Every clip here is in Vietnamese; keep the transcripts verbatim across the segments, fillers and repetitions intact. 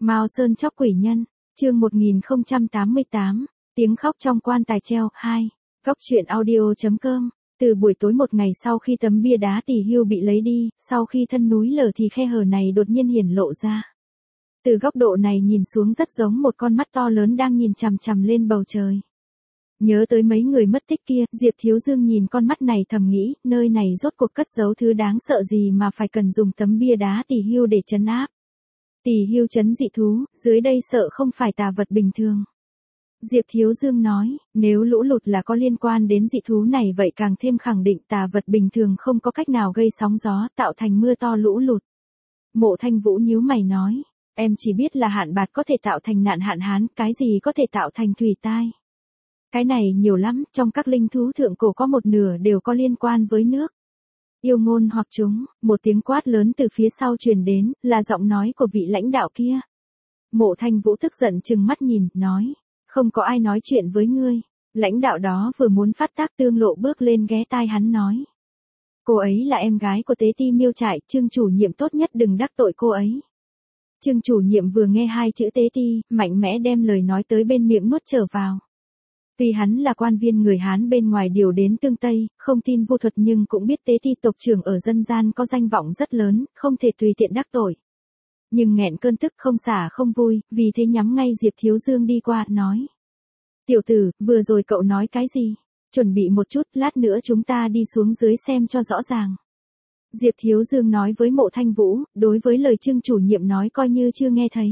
Mao Sơn chóc quỷ nhân, chương một nghìn không trăm tám mươi tám, tiếng khóc trong quan tài treo, hai. Góc truyện audio.com, từ buổi tối một ngày sau khi tấm bia đá tỷ hưu bị lấy đi, sau khi thân núi lở thì khe hở này đột nhiên hiển lộ ra. Từ góc độ này nhìn xuống rất giống một con mắt to lớn đang nhìn chằm chằm lên bầu trời. Nhớ tới mấy người mất tích kia, Diệp Thiếu Dương nhìn con mắt này thầm nghĩ, nơi này rốt cuộc cất giấu thứ đáng sợ gì mà phải cần dùng tấm bia đá tỷ hưu để trấn áp. Tỷ hưu trấn dị thú, dưới đây sợ không phải tà vật bình thường. Diệp Thiếu Dương nói, nếu lũ lụt là có liên quan đến dị thú này vậy càng thêm khẳng định tà vật bình thường không có cách nào gây sóng gió tạo thành mưa to lũ lụt. Mộ Thanh Vũ nhíu mày nói, em chỉ biết là hạn bạt có thể tạo thành nạn hạn hán, cái gì có thể tạo thành thủy tai. Cái này nhiều lắm, trong các linh thú thượng cổ có một nửa đều có liên quan với nước. Yêu ngôn hoặc chúng, một tiếng quát lớn từ phía sau truyền đến, là giọng nói của vị lãnh đạo kia. Mộ Thanh Vũ tức giận trừng mắt nhìn, nói, không có ai nói chuyện với ngươi. Lãnh đạo đó vừa muốn phát tác Tương Lộ bước lên ghé tai hắn nói. Cô ấy là em gái của tế ti miêu trại, Trương chủ nhiệm tốt nhất đừng đắc tội cô ấy. Trương chủ nhiệm vừa nghe hai chữ tế ti, mạnh mẽ đem lời nói tới bên miệng nuốt trở vào. Tuy hắn là quan viên người Hán bên ngoài điều đến tương Tây, không tin vô thuật nhưng cũng biết tế ti tộc trưởng ở dân gian có danh vọng rất lớn, không thể tùy tiện đắc tội. Nhưng nghẹn cơn tức không xả không vui, vì thế nhắm ngay Diệp Thiếu Dương đi qua, nói. Tiểu tử, vừa rồi cậu nói cái gì? Chuẩn bị một chút, lát nữa chúng ta đi xuống dưới xem cho rõ ràng. Diệp Thiếu Dương nói với Mộ Thanh Vũ, đối với lời Trương chủ nhiệm nói coi như chưa nghe thấy.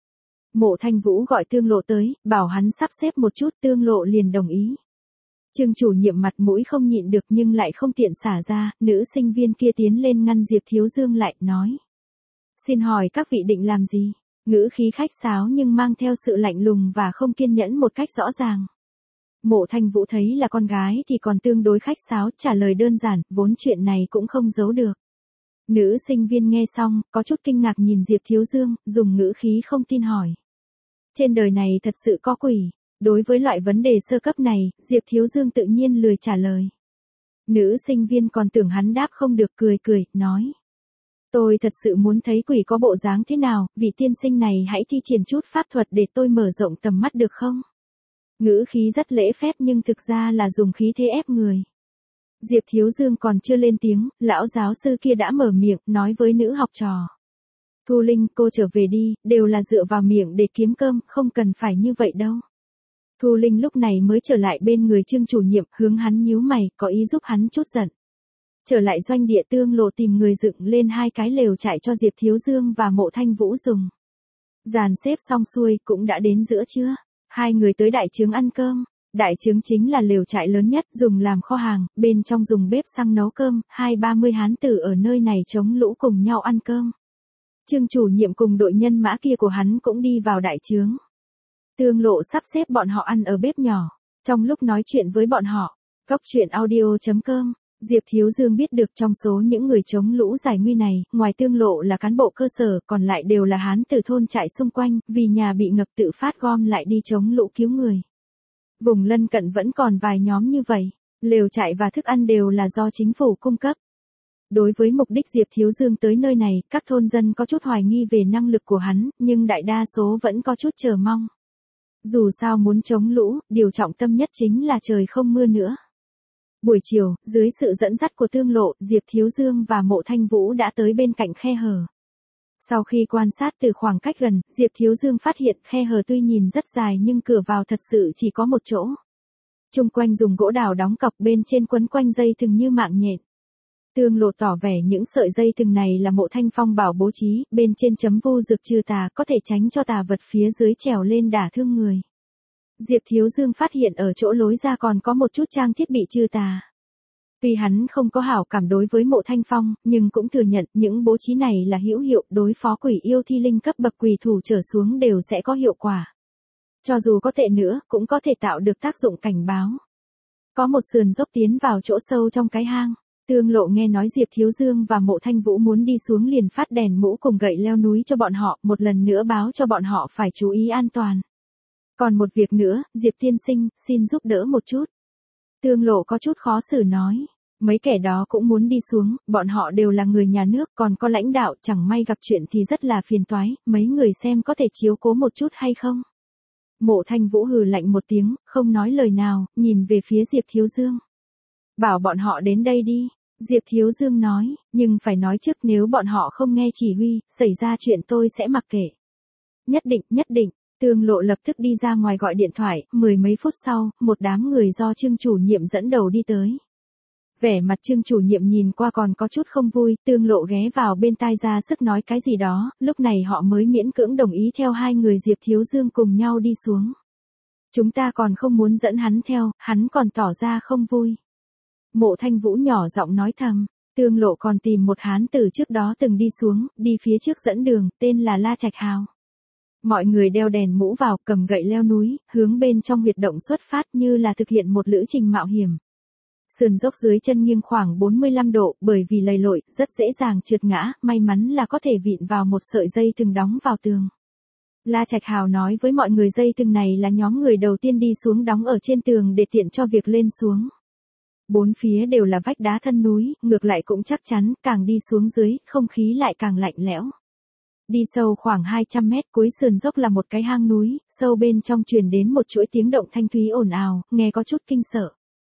Mộ Thanh Vũ gọi Tương Lộ tới, bảo hắn sắp xếp một chút, Tương Lộ liền đồng ý. Trương chủ nhiệm mặt mũi không nhịn được nhưng lại không tiện xả ra, nữ sinh viên kia tiến lên ngăn Diệp Thiếu Dương lại, nói. Xin hỏi các vị định làm gì? Ngữ khí khách sáo nhưng mang theo sự lạnh lùng và không kiên nhẫn một cách rõ ràng. Mộ Thanh Vũ thấy là con gái thì còn tương đối khách sáo, trả lời đơn giản, vốn chuyện này cũng không giấu được. Nữ sinh viên nghe xong, có chút kinh ngạc nhìn Diệp Thiếu Dương, dùng ngữ khí không tin hỏi. Trên đời này thật sự có quỷ. Đối với loại vấn đề sơ cấp này, Diệp Thiếu Dương tự nhiên lười trả lời. Nữ sinh viên còn tưởng hắn đáp không được, cười cười, nói. Tôi thật sự muốn thấy quỷ có bộ dáng thế nào, vị tiên sinh này hãy thi triển chút pháp thuật để tôi mở rộng tầm mắt được không? Ngữ khí rất lễ phép nhưng thực ra là dùng khí thế ép người. Diệp Thiếu Dương còn chưa lên tiếng, lão giáo sư kia đã mở miệng, nói với nữ học trò. Thu Linh, cô trở về đi, đều là dựa vào miệng để kiếm cơm, không cần phải như vậy đâu. Thu Linh lúc này mới trở lại bên người Trương chủ nhiệm, hướng hắn nhíu mày, có ý giúp hắn chút giận. Trở lại doanh địa, Tương Lộ tìm người dựng lên hai cái lều trại cho Diệp Thiếu Dương và Mộ Thanh Vũ dùng. Dàn xếp xong xuôi, cũng đã đến giữa trưa. Hai người tới đại trướng ăn cơm. Đại trướng chính là lều trại lớn nhất, dùng làm kho hàng, bên trong dùng bếp xăng nấu cơm, hai ba mươi hán tử ở nơi này chống lũ cùng nhau ăn cơm. Trương chủ nhiệm cùng đội nhân mã kia của hắn cũng đi vào đại trướng. Tương Lộ sắp xếp bọn họ ăn ở bếp nhỏ. Trong lúc nói chuyện với bọn họ, góc truyện audio.com, Diệp Thiếu Dương biết được trong số những người chống lũ giải nguy này, ngoài Tương Lộ là cán bộ cơ sở, còn lại đều là hán từ thôn trại xung quanh, vì nhà bị ngập tự phát gom lại đi chống lũ cứu người. Vùng lân cận vẫn còn vài nhóm như vậy, lều trại và thức ăn đều là do chính phủ cung cấp. Đối với mục đích Diệp Thiếu Dương tới nơi này, các thôn dân có chút hoài nghi về năng lực của hắn, nhưng đại đa số vẫn có chút chờ mong. Dù sao muốn chống lũ, điều trọng tâm nhất chính là trời không mưa nữa. Buổi chiều, dưới sự dẫn dắt của Tương Lộ, Diệp Thiếu Dương và Mộ Thanh Vũ đã tới bên cạnh khe hở. Sau khi quan sát từ khoảng cách gần, Diệp Thiếu Dương phát hiện khe hở tuy nhìn rất dài nhưng cửa vào thật sự chỉ có một chỗ. Chung quanh dùng gỗ đào đóng cọc, bên trên quấn quanh dây thừng như mạng nhện. Tương Lộ tỏ vẻ những sợi dây thừng này là Mộ Thanh Phong bảo bố trí, bên trên chấm vu dược trừ tà, có thể tránh cho tà vật phía dưới trèo lên đả thương người. Diệp Thiếu Dương phát hiện ở chỗ lối ra còn có một chút trang thiết bị trừ tà. Tuy hắn không có hảo cảm đối với Mộ Thanh Phong, nhưng cũng thừa nhận những bố trí này là hữu hiệu, đối phó quỷ yêu thi linh cấp bậc quỷ thủ trở xuống đều sẽ có hiệu quả. Cho dù có tệ nữa, cũng có thể tạo được tác dụng cảnh báo. Có một sườn dốc tiến vào chỗ sâu trong cái hang. Tương Lộ nghe nói Diệp Thiếu Dương và Mộ Thanh Vũ muốn đi xuống liền phát đèn mũ cùng gậy leo núi cho bọn họ, một lần nữa báo cho bọn họ phải chú ý an toàn. Còn một việc nữa, Diệp tiên sinh, xin giúp đỡ một chút. Tương Lộ có chút khó xử nói. Mấy kẻ đó cũng muốn đi xuống, bọn họ đều là người nhà nước, còn có lãnh đạo, chẳng may gặp chuyện thì rất là phiền toái, mấy người xem có thể chiếu cố một chút hay không? Mộ Thanh Vũ hừ lạnh một tiếng, không nói lời nào, nhìn về phía Diệp Thiếu Dương. Bảo bọn họ đến đây đi. Diệp Thiếu Dương nói, nhưng phải nói trước nếu bọn họ không nghe chỉ huy, xảy ra chuyện tôi sẽ mặc kệ. Nhất định, nhất định, Tương Lộ lập tức đi ra ngoài gọi điện thoại, mười mấy phút sau, một đám người do Trương chủ nhiệm dẫn đầu đi tới. Vẻ mặt Trương chủ nhiệm nhìn qua còn có chút không vui, Tương Lộ ghé vào bên tai ra sức nói cái gì đó, lúc này họ mới miễn cưỡng đồng ý theo hai người Diệp Thiếu Dương cùng nhau đi xuống. Chúng ta còn không muốn dẫn hắn theo, hắn còn tỏ ra không vui. Mộ Thanh Vũ nhỏ giọng nói thầm, Tương Lộ còn tìm một hán tử trước đó từng đi xuống, đi phía trước dẫn đường, tên là La Trạch Hào. Mọi người đeo đèn mũ vào, cầm gậy leo núi, hướng bên trong huyệt động xuất phát như là thực hiện một lữ trình mạo hiểm. Sườn dốc dưới chân nghiêng khoảng bốn mươi lăm độ, bởi vì lầy lội, rất dễ dàng trượt ngã, may mắn là có thể vịn vào một sợi dây thừng đóng vào tường. La Trạch Hào nói với mọi người dây thừng này là nhóm người đầu tiên đi xuống đóng ở trên tường để tiện cho việc lên xuống. Bốn phía đều là vách đá thân núi, ngược lại cũng chắc chắn, càng đi xuống dưới, không khí lại càng lạnh lẽo. Đi sâu khoảng hai trăm mét, cuối sườn dốc là một cái hang núi, sâu bên trong truyền đến một chuỗi tiếng động thanh thúy ồn ào, nghe có chút kinh sợ.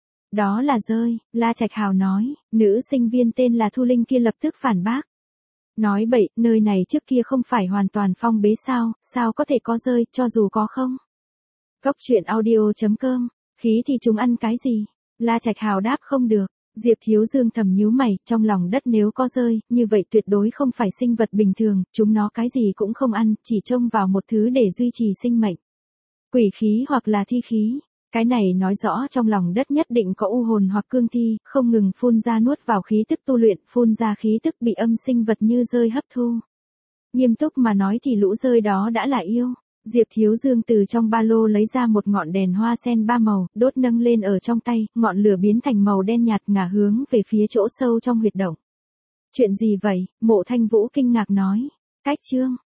Đó là rơi, La Trạch Hào nói, nữ sinh viên tên là Thu Linh kia lập tức phản bác. Nói bậy, nơi này trước kia không phải hoàn toàn phong bế sao, sao có thể có rơi, cho dù có không? Góc truyện audio chấm com, khí thì chúng ăn cái gì? La Trạch Hào đáp không được. Diệp Thiếu Dương thầm nhíu mày, trong lòng đất nếu có rơi, như vậy tuyệt đối không phải sinh vật bình thường, chúng nó cái gì cũng không ăn, chỉ trông vào một thứ để duy trì sinh mệnh. Quỷ khí hoặc là thi khí. Cái này nói rõ trong lòng đất nhất định có u hồn hoặc cương thi, không ngừng phun ra nuốt vào khí tức tu luyện, phun ra khí tức bị âm sinh vật như rơi hấp thu. Nghiêm túc mà nói thì lũ rơi đó đã là yêu. Diệp Thiếu Dương từ trong ba lô lấy ra một ngọn đèn hoa sen ba màu, đốt nâng lên ở trong tay, ngọn lửa biến thành màu đen nhạt ngả hướng về phía chỗ sâu trong huyệt động. Chuyện gì vậy? Mộ Thanh Vũ kinh ngạc nói. Cách chương.